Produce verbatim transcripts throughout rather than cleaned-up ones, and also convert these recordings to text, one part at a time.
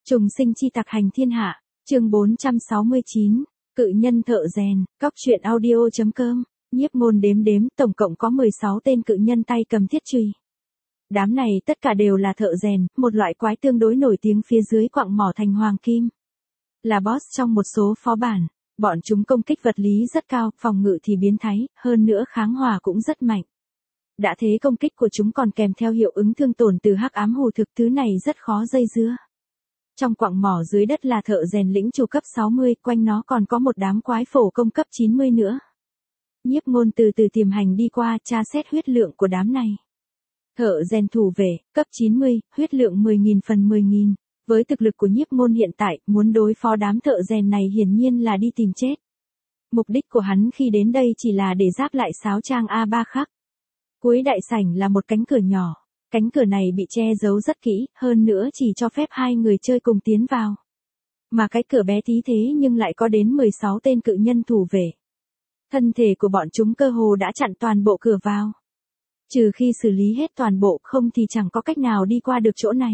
Trùng sinh chi tặc hành thiên hạ, chương bốn trăm sáu mươi chín, cự nhân thợ rèn, cóc truyện audio.com, nhiếp ngôn đếm đếm tổng cộng có mười sáu tên cự nhân tay cầm thiết chùy. Đám này tất cả đều là thợ rèn, một loại quái tương đối nổi tiếng phía dưới quặng mỏ thành hoàng kim. Là boss trong một số phó bản, bọn chúng công kích vật lý rất cao, phòng ngự thì biến thái, hơn nữa kháng hỏa cũng rất mạnh. Đã thế công kích của chúng còn kèm theo hiệu ứng thương tổn từ hắc ám hù thực, thứ này rất khó dây dưa. Trong quặng mỏ dưới đất là thợ rèn lĩnh chủ cấp sáu mươi, quanh nó còn có một đám quái phổ công cấp chín mươi nữa. Nhiếp ngôn từ từ tiềm hành đi qua, tra xét huyết lượng của đám này. Thợ rèn thủ vệ, cấp chín mươi, huyết lượng mười nghìn phần mười nghìn. Với thực lực của nhiếp ngôn hiện tại, muốn đối phó đám thợ rèn này hiển nhiên là đi tìm chết. Mục đích của hắn khi đến đây chỉ là để giáp lại sáo trang A ba khắc. Cuối đại sảnh là một cánh cửa nhỏ. Cánh cửa này bị che giấu rất kỹ, hơn nữa chỉ cho phép hai người chơi cùng tiến vào. Mà cái cửa bé tí thế nhưng lại có đến mười sáu tên cự nhân thủ vệ. Thân thể của bọn chúng cơ hồ đã chặn toàn bộ cửa vào. Trừ khi xử lý hết toàn bộ, không thì chẳng có cách nào đi qua được chỗ này.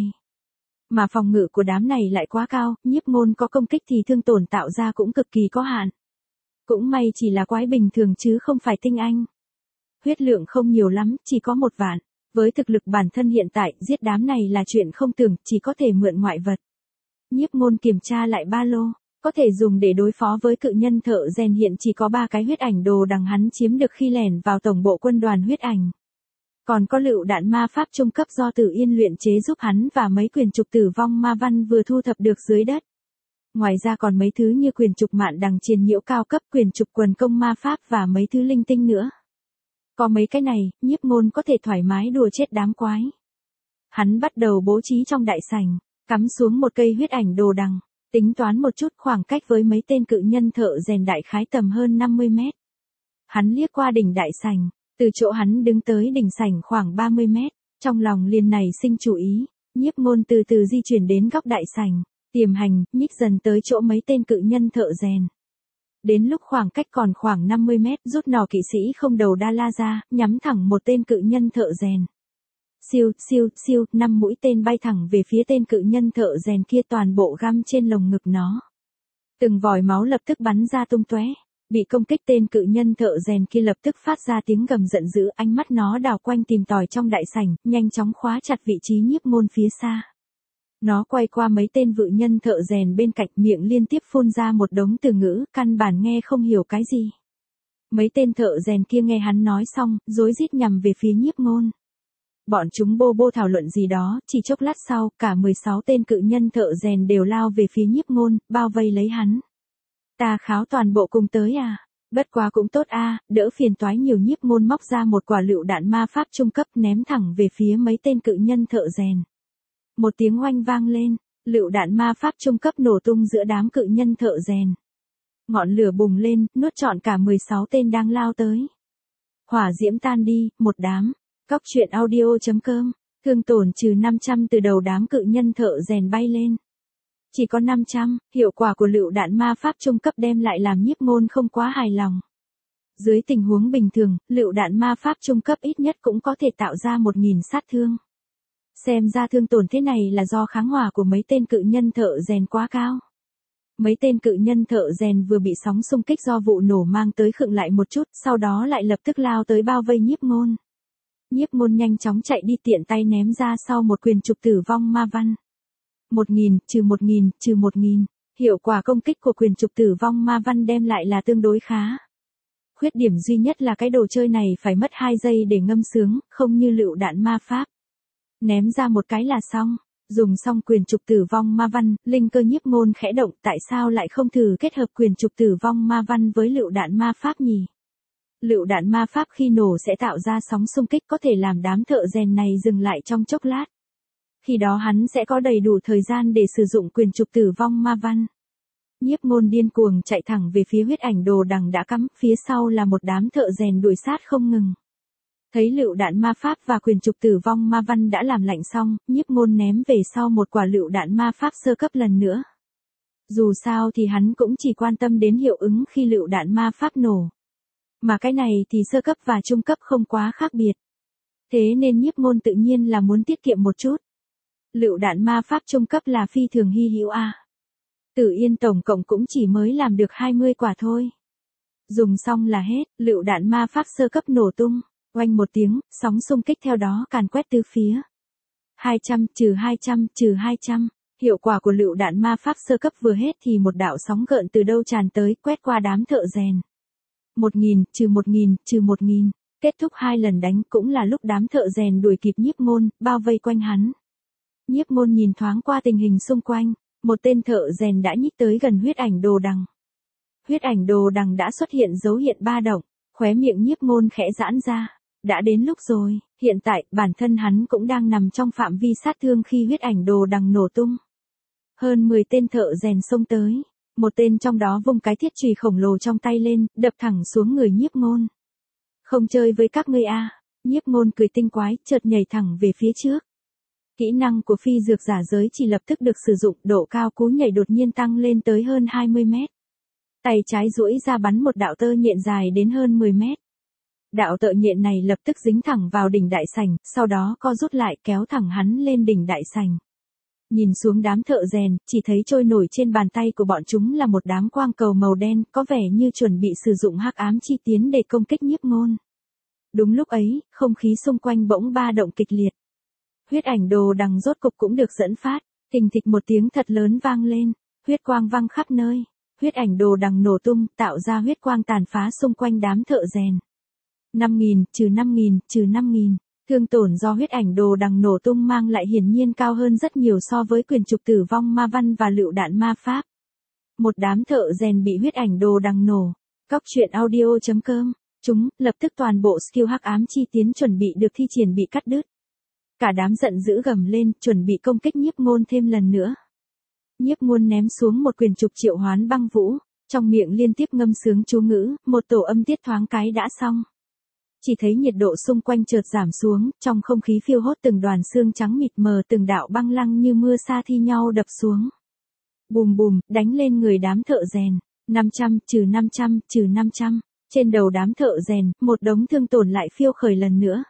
Mà phòng ngự của đám này lại quá cao, nhiếp ngôn có công kích thì thương tổn tạo ra cũng cực kỳ có hạn. Cũng may chỉ là quái bình thường chứ không phải tinh anh. Huyết lượng không nhiều lắm, chỉ có một vạn. Với thực lực bản thân hiện tại, giết đám này là chuyện không tưởng, chỉ có thể mượn ngoại vật. Nhiếp ngôn kiểm tra lại ba lô, có thể dùng để đối phó với cự nhân thợ rèn hiện chỉ có ba cái huyết ảnh đồ đằng hắn chiếm được khi lẻn vào tổng bộ quân đoàn huyết ảnh. Còn có lựu đạn ma pháp trung cấp do Tử Yên luyện chế giúp hắn và mấy quyền trục tử vong ma văn vừa thu thập được dưới đất. Ngoài ra còn mấy thứ như quyền trục mạn đằng triền nhiễu cao cấp, quyền trục quần công ma pháp và mấy thứ linh tinh nữa. Có mấy cái này, nhiếp ngôn có thể thoải mái đùa chết đám quái. Hắn bắt đầu bố trí trong đại sảnh, cắm xuống một cây huyết ảnh đồ đằng, tính toán một chút khoảng cách với mấy tên cự nhân thợ rèn đại khái tầm hơn năm mươi mét. Hắn liếc qua đỉnh đại sảnh, từ chỗ hắn đứng tới đỉnh sảnh khoảng ba mươi mét, trong lòng liền này sinh chú ý, nhiếp ngôn từ từ di chuyển đến góc đại sảnh, tiềm hành, nhích dần tới chỗ mấy tên cự nhân thợ rèn. Đến lúc khoảng cách còn khoảng năm mươi mét, rút nỏ kỵ sĩ không đầu đa la ra, nhắm thẳng một tên cự nhân thợ rèn. Siêu, siêu, siêu, năm mũi tên bay thẳng về phía tên cự nhân thợ rèn kia, toàn bộ găm trên lồng ngực nó. Từng vòi máu lập tức bắn ra tung tóe. Bị công kích, tên cự nhân thợ rèn kia lập tức phát ra tiếng gầm giận dữ, ánh mắt nó đảo quanh tìm tòi trong đại sảnh, nhanh chóng khóa chặt vị trí nhiếp ngôn phía xa. Nó quay qua mấy tên vự nhân thợ rèn bên cạnh, miệng liên tiếp phun ra một đống từ ngữ, căn bản nghe không hiểu cái gì. Mấy tên thợ rèn kia nghe hắn nói xong, rối rít nhằm về phía nhiếp ngôn. Bọn chúng bô bô thảo luận gì đó, chỉ chốc lát sau, cả mười sáu tên cự nhân thợ rèn đều lao về phía nhiếp ngôn, bao vây lấy hắn. Ta kháo toàn bộ cùng tới à? Bất quá cũng tốt a, à, đỡ phiền toái nhiều. Nhiếp ngôn móc ra một quả lựu đạn ma pháp trung cấp ném thẳng về phía mấy tên cự nhân thợ rèn. Một tiếng oanh vang lên, lựu đạn ma pháp trung cấp nổ tung giữa đám cự nhân thợ rèn. Ngọn lửa bùng lên, nuốt trọn cả mười sáu tên đang lao tới. Hỏa diễm tan đi, một đám. Cóc truyện audio.com, thương tổn trừ năm trăm từ đầu đám cự nhân thợ rèn bay lên. Chỉ có năm trăm, hiệu quả của lựu đạn ma pháp trung cấp đem lại làm nhiếp ngôn không quá hài lòng. Dưới tình huống bình thường, lựu đạn ma pháp trung cấp ít nhất cũng có thể tạo ra một nghìn sát thương. Xem ra thương tổn thế này là do kháng hỏa của mấy tên cự nhân thợ rèn quá cao. Mấy tên cự nhân thợ rèn vừa bị sóng xung kích do vụ nổ mang tới khựng lại một chút, sau đó lại lập tức lao tới bao vây nhiếp ngôn. Nhiếp ngôn nhanh chóng chạy đi, tiện tay ném ra sau một quyền trục tử vong ma văn. Một nghìn, trừ một nghìn, trừ một nghìn. Hiệu quả công kích của quyền trục tử vong ma văn đem lại là tương đối khá. Khuyết điểm duy nhất là cái đồ chơi này phải mất hai giây để ngâm sướng, không như lựu đạn ma pháp. Ném ra một cái là xong. Dùng xong quyền trục tử vong ma văn, linh cơ nhiếp ngôn khẽ động, tại sao lại không thử kết hợp quyền trục tử vong ma văn với lựu đạn ma pháp nhỉ? Lựu đạn ma pháp khi nổ sẽ tạo ra sóng xung kích, có thể làm đám thợ rèn này dừng lại trong chốc lát. Khi đó hắn sẽ có đầy đủ thời gian để sử dụng quyền trục tử vong ma văn. Nhiếp ngôn điên cuồng chạy thẳng về phía huyết ảnh đồ đằng đã cắm, phía sau là một đám thợ rèn đuổi sát không ngừng. Thấy lựu đạn ma pháp và quyền trục tử vong ma văn đã làm lạnh xong, nhiếp ngôn ném về sau một quả lựu đạn ma pháp sơ cấp lần nữa. Dù sao thì hắn cũng chỉ quan tâm đến hiệu ứng khi lựu đạn ma pháp nổ. Mà cái này thì sơ cấp và trung cấp không quá khác biệt. Thế nên nhiếp ngôn tự nhiên là muốn tiết kiệm một chút. Lựu đạn ma pháp trung cấp là phi thường hy hữu a. Tử Yên tổng cộng cũng chỉ mới làm được hai mươi quả thôi. Dùng xong là hết, lựu đạn ma pháp sơ cấp nổ tung, oanh một tiếng, sóng xung kích theo đó càn quét tứ phía. hai trăm trừ hai trăm trừ hai trăm, hiệu quả của lựu đạn ma pháp sơ cấp vừa hết thì một đạo sóng gợn từ đâu tràn tới, quét qua đám thợ rèn. một nghìn trừ một nghìn trừ một nghìn, kết thúc hai lần đánh cũng là lúc đám thợ rèn đuổi kịp Nhiếp Ngôn, bao vây quanh hắn. Nhiếp Ngôn nhìn thoáng qua tình hình xung quanh, một tên thợ rèn đã nhích tới gần huyết ảnh đồ đằng. Huyết ảnh đồ đằng đã xuất hiện dấu hiện ba động, khóe miệng Nhiếp Ngôn khẽ giãn ra. Đã đến lúc rồi, hiện tại bản thân hắn cũng đang nằm trong phạm vi sát thương khi huyết ảnh đồ đằng nổ tung. Hơn mười tên thợ rèn xông tới, một tên trong đó vung cái thiết chùy khổng lồ trong tay lên, đập thẳng xuống người Nhiếp Ngôn. Không chơi với các ngươi a. Nhiếp Ngôn cười tinh quái, chợt nhảy thẳng về phía trước. Kỹ năng của phi dược giả giới chỉ lập tức được sử dụng, độ cao cú nhảy đột nhiên tăng lên tới hơn hai mươi mét. Tay trái duỗi ra bắn một đạo tơ nhện dài đến hơn mười mét. Đạo tợ nhện này lập tức dính thẳng vào đỉnh đại sảnh, sau đó co rút lại kéo thẳng hắn lên đỉnh đại sảnh. Nhìn xuống đám thợ rèn, chỉ thấy trôi nổi trên bàn tay của bọn chúng là một đám quang cầu màu đen, có vẻ như chuẩn bị sử dụng hắc ám chi tiến để công kích Nhiếp Ngôn. Đúng lúc ấy, không khí xung quanh bỗng ba động kịch liệt. Huyết ảnh đồ đằng rốt cục cũng được dẫn phát, thình thịch một tiếng thật lớn vang lên, huyết quang văng khắp nơi. Huyết ảnh đồ đằng nổ tung, tạo ra huyết quang tàn phá xung quanh đám thợ rèn. năm nghìn, trừ năm nghìn, trừ năm nghìn, thương tổn do huyết ảnh đồ đằng nổ tung mang lại hiển nhiên cao hơn rất nhiều so với quyền trục tử vong ma văn và lựu đạn ma pháp. Một đám thợ rèn bị huyết ảnh đồ đằng nổ. Cóc truyện audio chấm com, chúng, lập tức toàn bộ skill hắc ám chi tiến chuẩn bị được thi triển bị cắt đứt. Cả đám giận dữ gầm lên, chuẩn bị công kích Nhiếp Ngôn thêm lần nữa. Nhiếp Ngôn ném xuống một quyền trục triệu hoán băng vũ, trong miệng liên tiếp ngâm sướng chú ngữ, một tổ âm tiết thoáng cái đã xong. Chỉ thấy nhiệt độ xung quanh chợt giảm xuống, trong không khí phiêu hốt từng đoàn sương trắng mịt mờ, từng đạo băng lăng như mưa sa thi nhau đập xuống. Bùm bùm, đánh lên người đám thợ rèn, năm trăm trừ năm trăm trừ năm trăm, trên đầu đám thợ rèn, một đống thương tổn lại phiêu khởi lần nữa.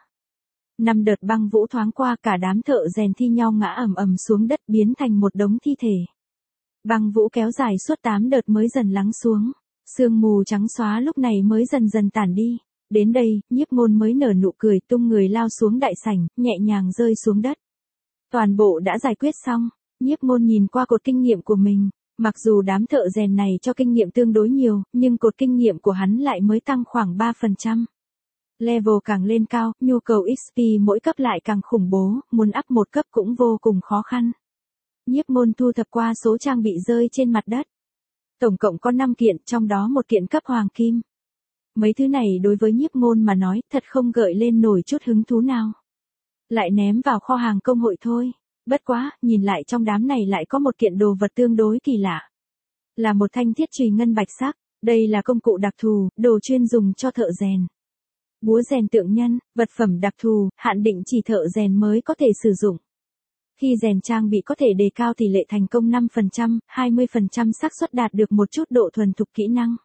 Năm đợt băng vũ thoáng qua, cả đám thợ rèn thi nhau ngã ầm ầm xuống đất, biến thành một đống thi thể. Băng vũ kéo dài suốt tám đợt mới dần lắng xuống, sương mù trắng xóa lúc này mới dần dần tản đi. Đến đây, Nhiếp Ngôn mới nở nụ cười, tung người lao xuống đại sảnh, nhẹ nhàng rơi xuống đất. Toàn bộ đã giải quyết xong, Nhiếp Ngôn nhìn qua cột kinh nghiệm của mình, mặc dù đám thợ rèn này cho kinh nghiệm tương đối nhiều, nhưng cột kinh nghiệm của hắn lại mới tăng khoảng ba phần trăm. Level càng lên cao, nhu cầu ích pê mỗi cấp lại càng khủng bố, muốn up một cấp cũng vô cùng khó khăn. Nhiếp Ngôn thu thập qua số trang bị rơi trên mặt đất. Tổng cộng có năm kiện, trong đó một kiện cấp hoàng kim. Mấy thứ này đối với Nhiếp Ngôn mà nói, thật không gợi lên nổi chút hứng thú nào. Lại ném vào kho hàng công hội thôi. Bất quá, nhìn lại trong đám này lại có một kiện đồ vật tương đối kỳ lạ. Là một thanh thiết chùy ngân bạch sắc, đây là công cụ đặc thù, đồ chuyên dùng cho thợ rèn. Búa rèn tượng nhân, vật phẩm đặc thù, hạn định chỉ thợ rèn mới có thể sử dụng. Khi rèn trang bị có thể đề cao tỷ lệ thành công năm phần trăm, hai mươi phần trăm xác suất đạt được một chút độ thuần thục kỹ năng.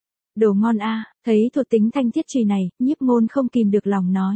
Đồ ngon a, thấy thuộc tính thanh thiết chùy này, Nhiếp Ngôn không kìm được lòng nói.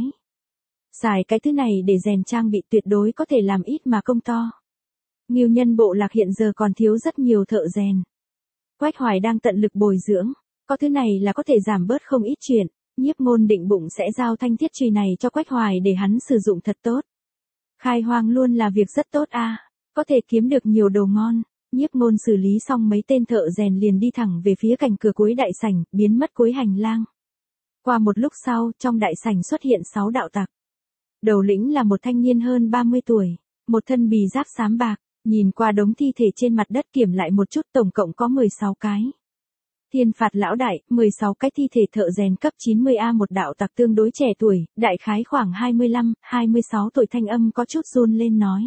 Xài cái thứ này để rèn trang bị tuyệt đối có thể làm ít mà công to. Ngưu Nhân bộ lạc hiện giờ còn thiếu rất nhiều thợ rèn. Quách Hoài đang tận lực bồi dưỡng, có thứ này là có thể giảm bớt không ít chuyện. Nhiếp Ngôn định bụng sẽ giao thanh thiết chùy này cho Quách Hoài để hắn sử dụng thật tốt. Khai hoang luôn là việc rất tốt a, có thể kiếm được nhiều đồ ngon. Nhiếp Ngôn xử lý xong mấy tên thợ rèn liền đi thẳng về phía cạnh cửa cuối đại sảnh, biến mất cuối hành lang. Qua một lúc sau, trong đại sảnh xuất hiện sáu đạo tặc. Đầu lĩnh là một thanh niên hơn ba mươi tuổi, một thân bì giáp xám bạc, nhìn qua đống thi thể trên mặt đất kiểm lại một chút, tổng cộng có mười sáu cái. Thiên phạt lão đại, mười sáu cái thi thể thợ rèn cấp chín mươi A, một đạo tặc tương đối trẻ tuổi, đại khái khoảng hai mươi lăm, hai mươi sáu tuổi, thanh âm có chút run lên nói.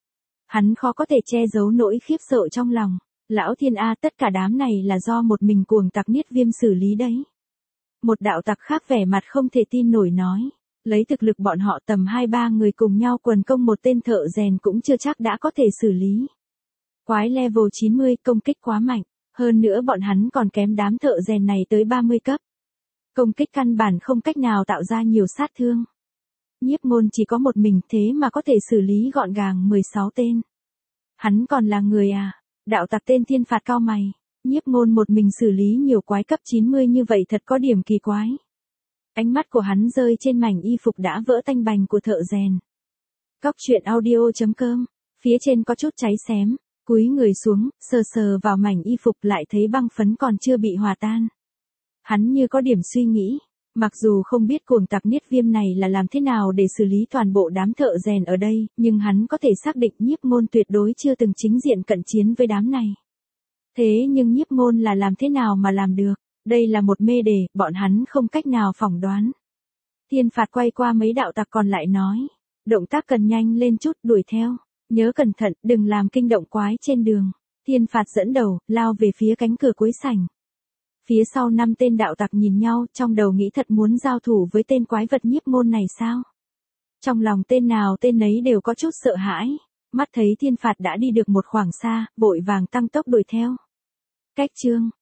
Hắn khó có thể che giấu nỗi khiếp sợ trong lòng. Lão thiên A, tất cả đám này là do một mình cuồng tặc Niết Viêm xử lý đấy. Một đạo tặc khác vẻ mặt không thể tin nổi nói. Lấy thực lực bọn họ tầm hai ba người cùng nhau quần công một tên thợ rèn cũng chưa chắc đã có thể xử lý. Quái level chín mươi, công kích quá mạnh. Hơn nữa bọn hắn còn kém đám thợ rèn này tới ba mươi cấp. Công kích căn bản không cách nào tạo ra nhiều sát thương. Nhiếp Ngôn chỉ có một mình thế mà có thể xử lý gọn gàng mười sáu tên. Hắn còn là người à? Đạo tặc tên Thiên Phạt cau mày. Nhiếp Ngôn một mình xử lý nhiều quái cấp chín mươi như vậy thật có điểm kỳ quái. Ánh mắt của hắn rơi trên mảnh y phục đã vỡ tanh bành của thợ rèn. Cóc truyện audio chấm com. Phía trên có chút cháy xém. Cúi người xuống, sờ sờ vào mảnh y phục lại thấy băng phấn còn chưa bị hòa tan. Hắn như có điểm suy nghĩ. Mặc dù không biết cuồng tặc Niết Viêm này là làm thế nào để xử lý toàn bộ đám thợ rèn ở đây, nhưng hắn có thể xác định Nhiếp Ngôn tuyệt đối chưa từng chính diện cận chiến với đám này. Thế nhưng Nhiếp Ngôn là làm thế nào mà làm được? Đây là một mê đề, bọn hắn không cách nào phỏng đoán. Thiên Phạt quay qua mấy đạo tặc còn lại nói. Động tác cần nhanh lên chút, đuổi theo. Nhớ cẩn thận, đừng làm kinh động quái trên đường. Thiên Phạt dẫn đầu, lao về phía cánh cửa cuối sảnh. Phía sau năm tên đạo tặc nhìn nhau, trong đầu nghĩ thật muốn giao thủ với tên quái vật Nhiếp Ngôn này sao? Trong lòng tên nào tên nấy đều có chút sợ hãi. Mắt thấy Thiên Phạt đã đi được một khoảng xa, vội vàng tăng tốc đuổi theo. Cách chương